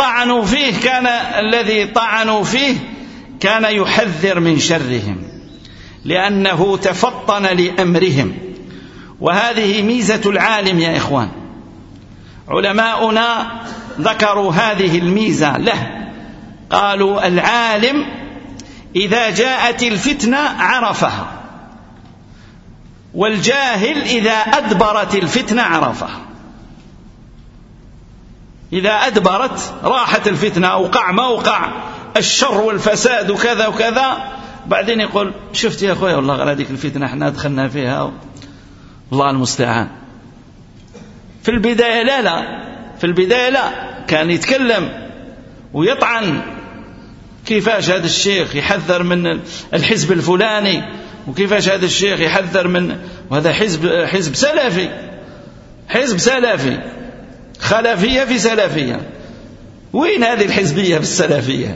طعنوا فيه كان يحذر من شرهم لأنه تفطن لأمرهم. وهذه ميزة العالم يا إخوان. علماؤنا ذكروا هذه الميزة له، قالوا: العالم إذا جاءت الفتنة عرفها، والجاهل إذا أدبرت الفتنة عرفها. إذا أدبرت راحت الفتنة، أوقع موقع الشر والفساد وكذا وكذا، بعدين يقول: شفت يا أخوي والله غير هذيك الفتنة احنا دخلنا فيها، الله المستعان. في البداية لا، كان يتكلم ويطعن: كيفاش هذا الشيخ يحذر من الحزب الفلاني وكيفاش هذا الشيخ يحذر من، وهذا حزب سلفي، حزب سلفي، خلفية في سلفية. وين هذه الحزبية في السلفية؟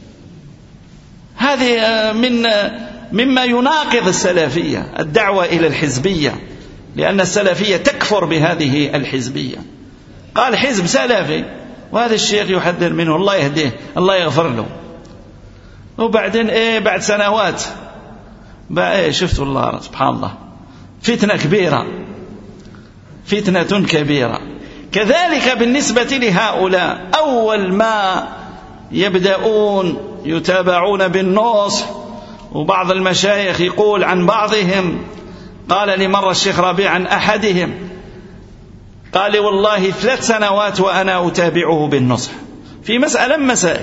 هذه مما يناقض السلفية، الدعوة إلى الحزبية، لأن السلفية تكفر بهذه الحزبية. قال حزب سلفي، وهذا الشيخ يحذر منه، الله يهديه، الله يغفر له. وبعدين بعد سنوات شفتوا الله سبحان الله، فتنة كبيرة، فتنة كبيرة. كذلك بالنسبة لهؤلاء، أول ما يبدأون يتابعون بالنصح، وبعض المشايخ يقول عن بعضهم، قال لي مرة الشيخ ربيع عن أحدهم، قال لي والله 3 سنوات وأنا أتابعه بالنصح في مسائل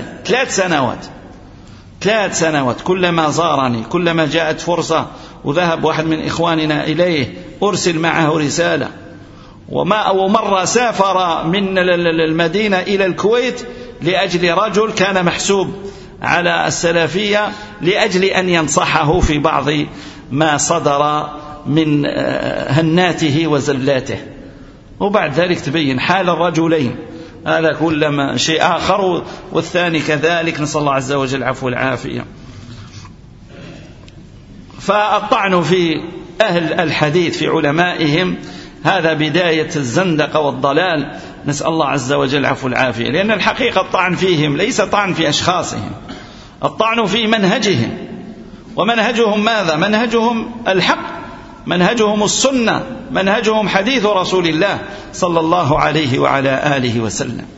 3 سنوات، كلما زارني، كلما جاءت فرصة وذهب واحد من إخواننا إليه أرسل معه رسالة. ومرة سافر من المدينة إلى الكويت لأجل رجل كان محسوب على السلفية، لأجل أن ينصحه في بعض ما صدر من هناته وزلاته. وبعد ذلك تبين حال الرجلين، هذا كلما شيء آخر والثاني كذلك، نسأل الله عز وجل العفو والعافية. فالطعن في أهل الحديث في علمائهم هذا بداية الزندقة والضلال، نسأل الله عز وجل العفو والعافية. لأن الحقيقة الطعن فيهم ليس طعن في أشخاصهم، الطعن في منهجهم. ومنهجهم ماذا؟ منهجهم الحق، منهجهم السنة، منهجهم حديث رسول الله صلى الله عليه وعلى آله وسلم.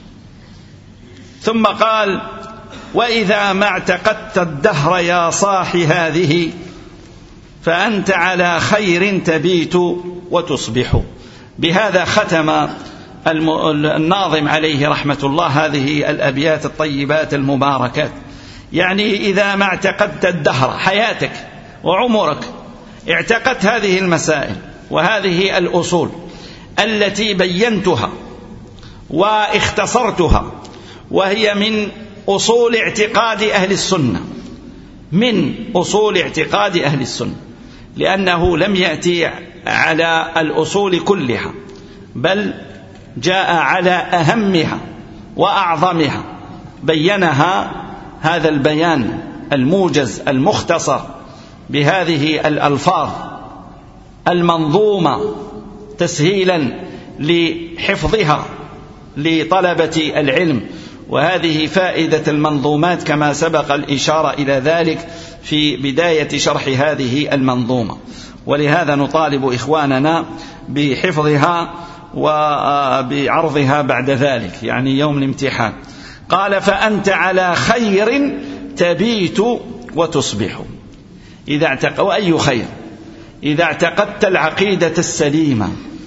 ثم قال: وإذا ما اعتقدت الدهر يا صاح هذه فأنت على خير تبيت وتصبح. بهذا ختم الناظم عليه رحمة الله هذه الأبيات الطيبات المباركات. يعني إذا ما اعتقدت الدهر، حياتك وعمرك، اعتقدت هذه المسائل وهذه الأصول التي بينتها واختصرتها، وهي من أصول اعتقاد أهل السنة، من أصول اعتقاد أهل السنة، لأنه لم يأتي على الأصول كلها، بل جاء على أهمها وأعظمها، بينها هذا البيان الموجز المختصر بهذه الألفاظ المنظومة تسهيلا لحفظها لطلبة العلم. وهذه فائدة المنظومات كما سبق الإشارة إلى ذلك في بداية شرح هذه المنظومة، ولهذا نطالب إخواننا بحفظها وبعرضها بعد ذلك، يعني يوم الامتحان. قال: فأنت على خير تبيت وتصبح. وأي خير؟ إذا اعتقدت العقيدة السليمة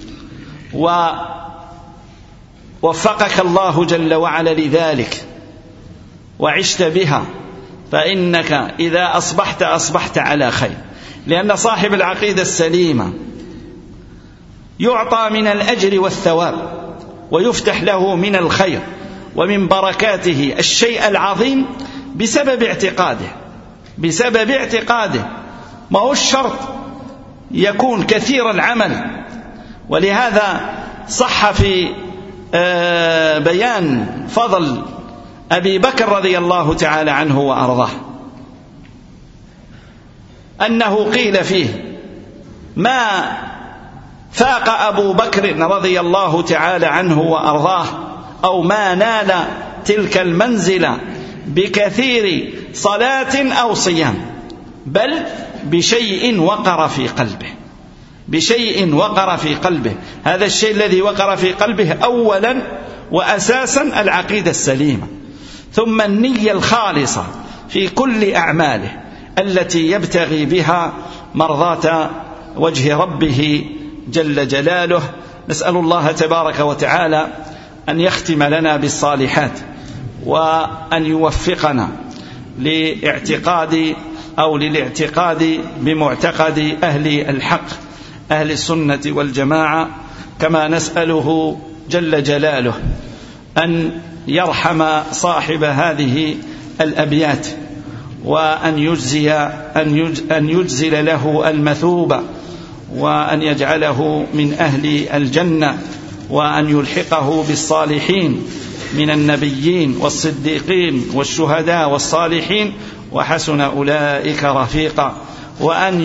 ووفقك الله جل وعلا لذلك وعشت بها، فإنك إذا أصبحت على خير. لأن صاحب العقيدة السليمة يعطى من الأجر والثواب، ويفتح له من الخير ومن بركاته الشيء العظيم بسبب اعتقاده. ما هو الشرط يكون كثير العمل. ولهذا صح في بيان فضل أبي بكر رضي الله تعالى عنه وأرضاه أنه قيل فيه: ما فاق أبو بكر رضي الله تعالى عنه وأرضاه، أو ما نال تلك المنزلة بكثير صلاة أو صيام، بل بشيء وقر في قلبه. هذا الشيء الذي وقر في قلبه أولا وأساسا العقيدة السليمة، ثم النية الخالصة في كل أعماله التي يبتغي بها مرضاة وجه ربه جل جلاله. نسأل الله تبارك وتعالى أن يختم لنا بالصالحات، وأن يوفقنا للاعتقاد بمعتقد أهل الحق، أهل السنة والجماعة، كما نسأله جل جلاله أن يرحم صاحب هذه الأبيات وأن يجزل له المثوبة، وأن يجعله من أهل الجنة، وأن يلحقه بالصالحين من النبيين والصديقين والشهداء والصالحين، وحسن أولئك رفيقا، وأن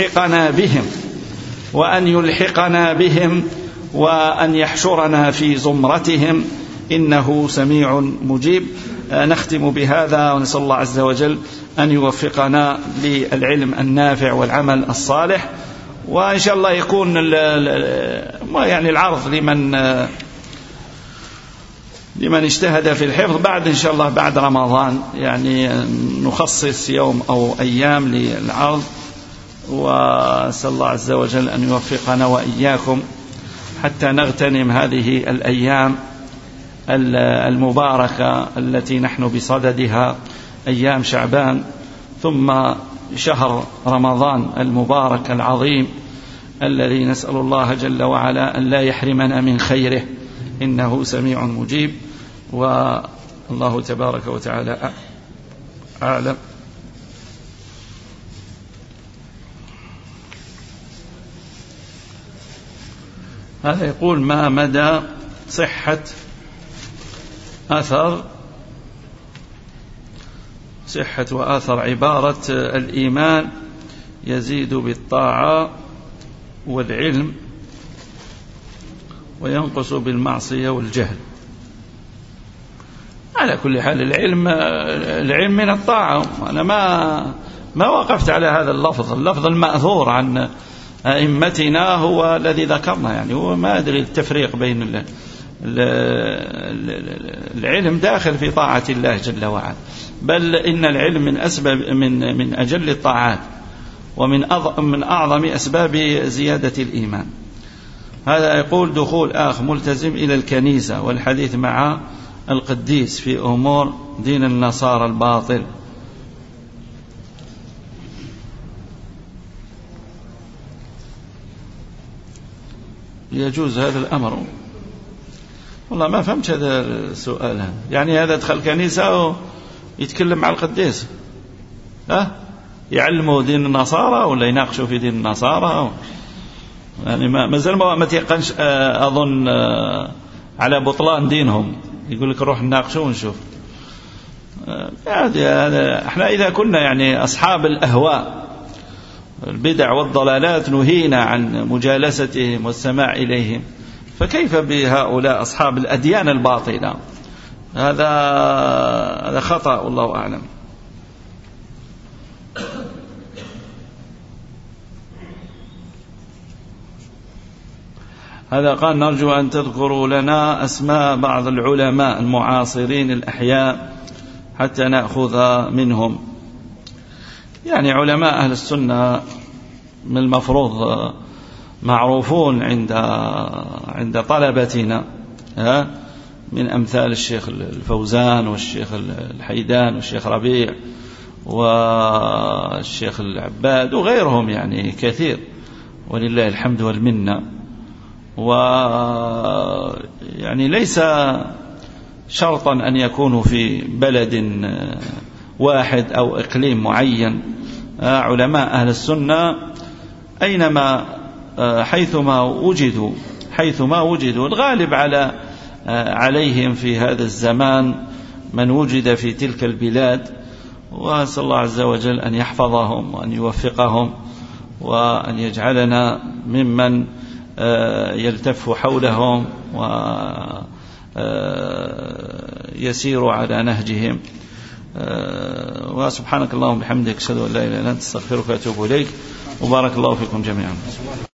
يلحقنا بهم وأن يحشرنا في زمرتهم، إنه سميع مجيب. نختم بهذا ونسأل الله عز وجل أن يوفقنا للعلم النافع والعمل الصالح. وإن شاء الله يكون يعني العرض لمن اجتهد في الحفظ بعد إن شاء الله بعد رمضان، يعني نخصص يوم أو أيام للعرض، وأسأل الله عز وجل أن يوفقنا وإياكم حتى نغتنم هذه الأيام المباركة التي نحن بصددها، أيام شعبان ثم شهر رمضان المبارك العظيم الذي نسأل الله جل وعلا أن لا يحرمنا من خيره، إنه سميع مجيب. والله تبارك وتعالى أعلم. هذا يقول: ما مدى صحة وآثر عبارة الإيمان يزيد بالطاعة والعلم وينقص بالمعصية والجهل؟ على كل حال العلم من الطاعة. أنا ما وقفت على هذا اللفظ المأثور عن أئمتنا هو الذي ذكرنا، يعني هو ما أدري التفريق بين العلم داخل في طاعة الله جل وعلا، بل إن العلم من أجل الطاعات ومن أعظم أسباب زيادة الإيمان. هذا يقول: دخول أخ ملتزم إلى الكنيسة والحديث مع القديس في أمور دين النصارى الباطل. يجوز هذا الأمر؟ والله ما فهمت هذا السؤال. يعني هذا دخل كنيسة ويتكلم مع القديس، يعلموا دين النصارى ولا يناقشوا في دين النصارى؟ يعني ما زال ما تيقنش أظن على بطلان دينهم، يقول لك روح نناقشه ونشوف. احنا إذا كنا يعني أصحاب الأهواء البدع والضلالات نهينا عن مجالستهم والسماع إليهم، فكيف بهؤلاء أصحاب الأديان الباطلة؟ هذا خطأ والله أعلم. هذا قال: نرجو أن تذكروا لنا أسماء بعض العلماء المعاصرين الأحياء حتى نأخذ منهم. يعني علماء أهل السنة من المفروض معروفون عند طلبتنا، من أمثال الشيخ الفوزان والشيخ الحيدان والشيخ ربيع والشيخ العباد وغيرهم، يعني كثير ولله الحمد والمنة. ويعني ليس شرطا أن يكونوا في بلد واحد أو إقليم معين. علماء أهل السنة أينما حيثما وجدوا الغالب عليهم في هذا الزمان من وجد في تلك البلاد، وأسأل الله عز وجل أن يحفظهم وأن يوفقهم وأن يجعلنا ممن يلتف حولهم ويسير على نهجهم. وسبحانك اللهم وبحمدك أشهد أن لا إله إلا أنت أستغفرك وأتوب إليك، وبارك الله فيكم جميعا.